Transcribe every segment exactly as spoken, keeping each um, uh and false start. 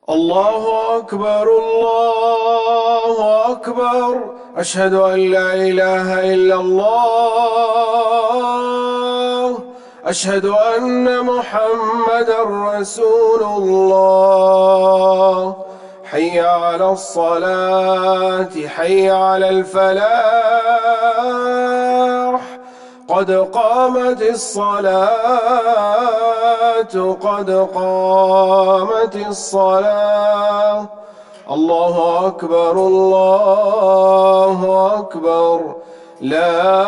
الله أكبر الله أكبر أشهد أن لا إله إلا الله أشهد أن محمدًا رسول الله حي على الصلاة حي على الفلاح قد قامت الصلاة قد قامت الصلاة الله أكبر الله أكبر لا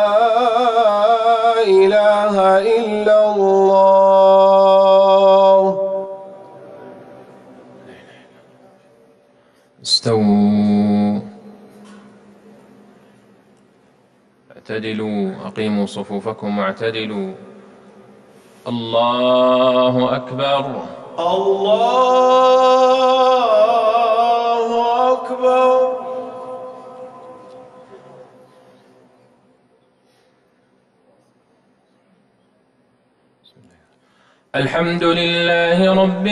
إله إلا الله. استووا اعتدلوا أقيموا صفوفكم واعتدلوا. الله أكبر الله أكبر. الحمد لله رب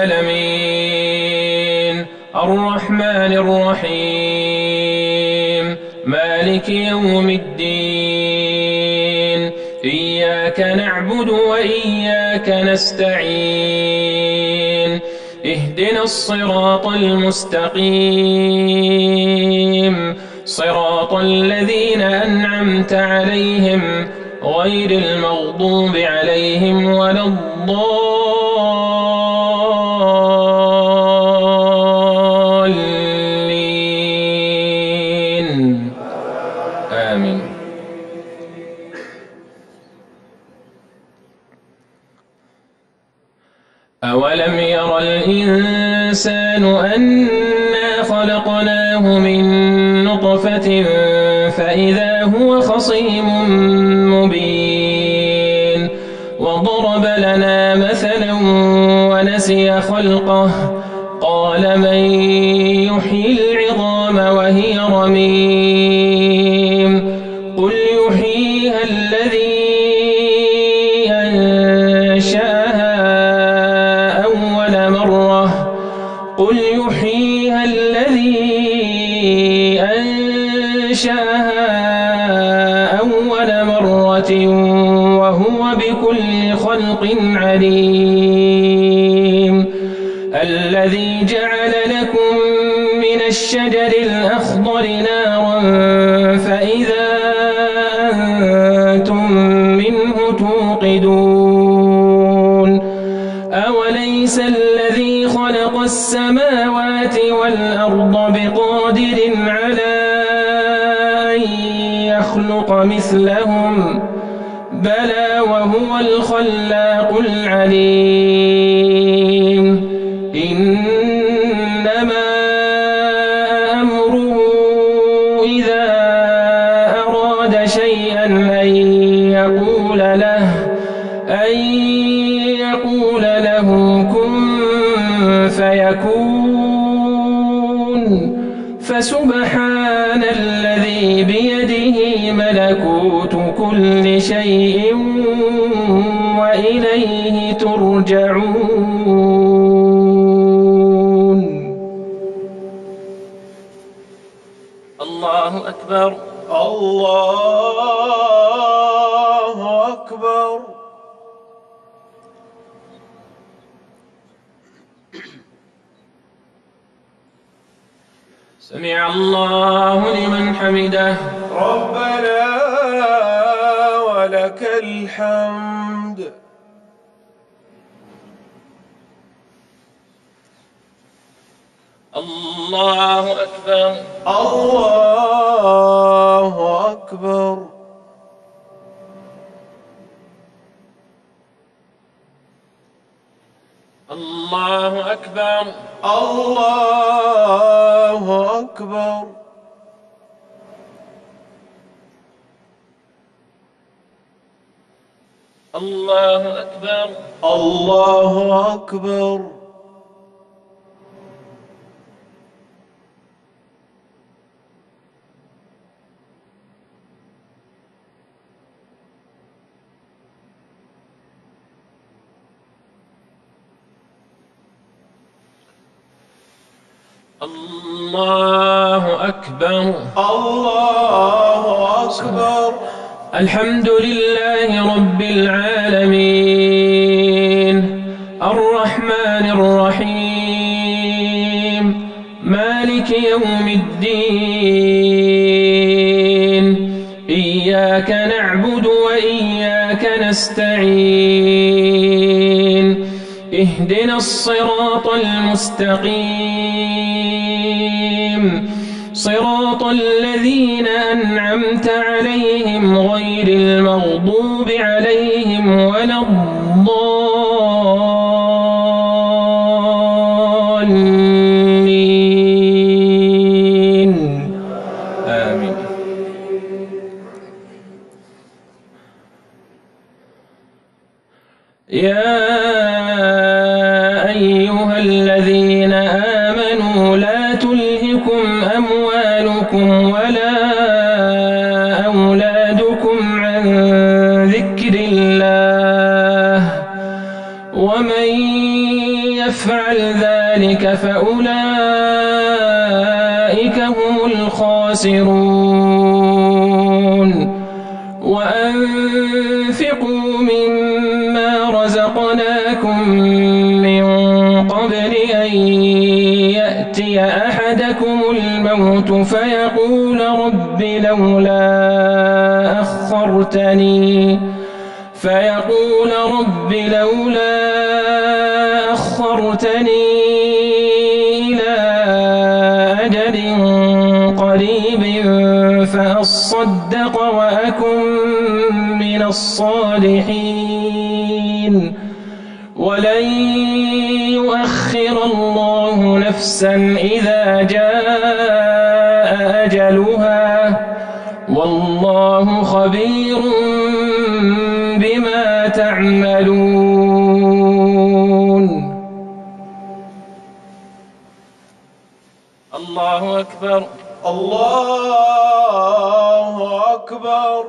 العالمين الرحمن الرحيم مالك يوم الدين إياك نعبد وإياك نستعين اهدنا الصراط المستقيم صراط الذين أنعمت عليهم غير المغضوب عليهم ولا الضالين آمين. أولم ير الإنسان أنا خلقناه من نطفة فإذا هو خصيم مبين وضرب لنا مثلا ونسي خلقه قال من يحيي العظام وهي رميم قل يحييها الذي أنشأها أول مرة قل يحييها الذي أنشأها أول مرة وهو بكل خلق عليم الذي جعل لكم من الشجر الأخضر نارا فإذا أنتم منه توقدون أوليس الذي خلق السماوات والأرض بقادر على أن يخلق مثلهم بلى وهو الخلاق العليم إنما أمره إذا أراد شيئا أن يقول له أن يقول له كن فيكون فسبحان الذي بيده ملكوت كل شيء وإليه ترجعون. الله أكبر الله أكبر. سمع الله لمن حمده ربنا ولك الحمد. الله أكبر الله أكبر. الله أكبر الله أكبر. الله أكبر الله أكبر. الله أكبر. الله أكبر. الحمد لله رب العالمين الرحمن الرحيم مالك يوم الدين إياك نعبد وإياك نستعين اهدنا الصراط المستقيم صراط الذين أنعمت عليهم غير المغضوب عليهم ولا الضالين آمين. يا أيها الذين آمنوا لا تلهكم أموالكم ولا أولادكم عن ذكر الله ومن يفعل ذلك فأولئك هم الخاسرون. وأنفقوا مما رزقناكم من قبل أن يأتي أحدكم الموت فيقول رب لولا أخرتني فيقول رب لولا أخرتني إلى أجل قريب فأصدق وأكن من الصالحين ولن يؤخر الله نفسا إذا جاء أجلها والله خبير بما تعملون. الله أكبر. الله أكبر.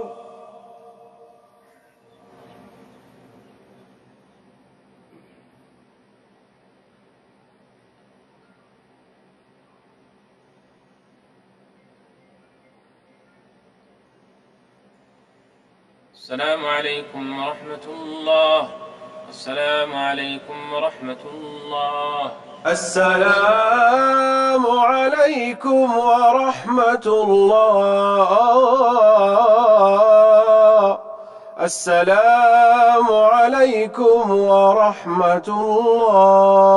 السلام عليكم ورحمة الله. السلام عليكم ورحمة الله. السلام عليكم ورحمة الله. السلام عليكم ورحمة الله.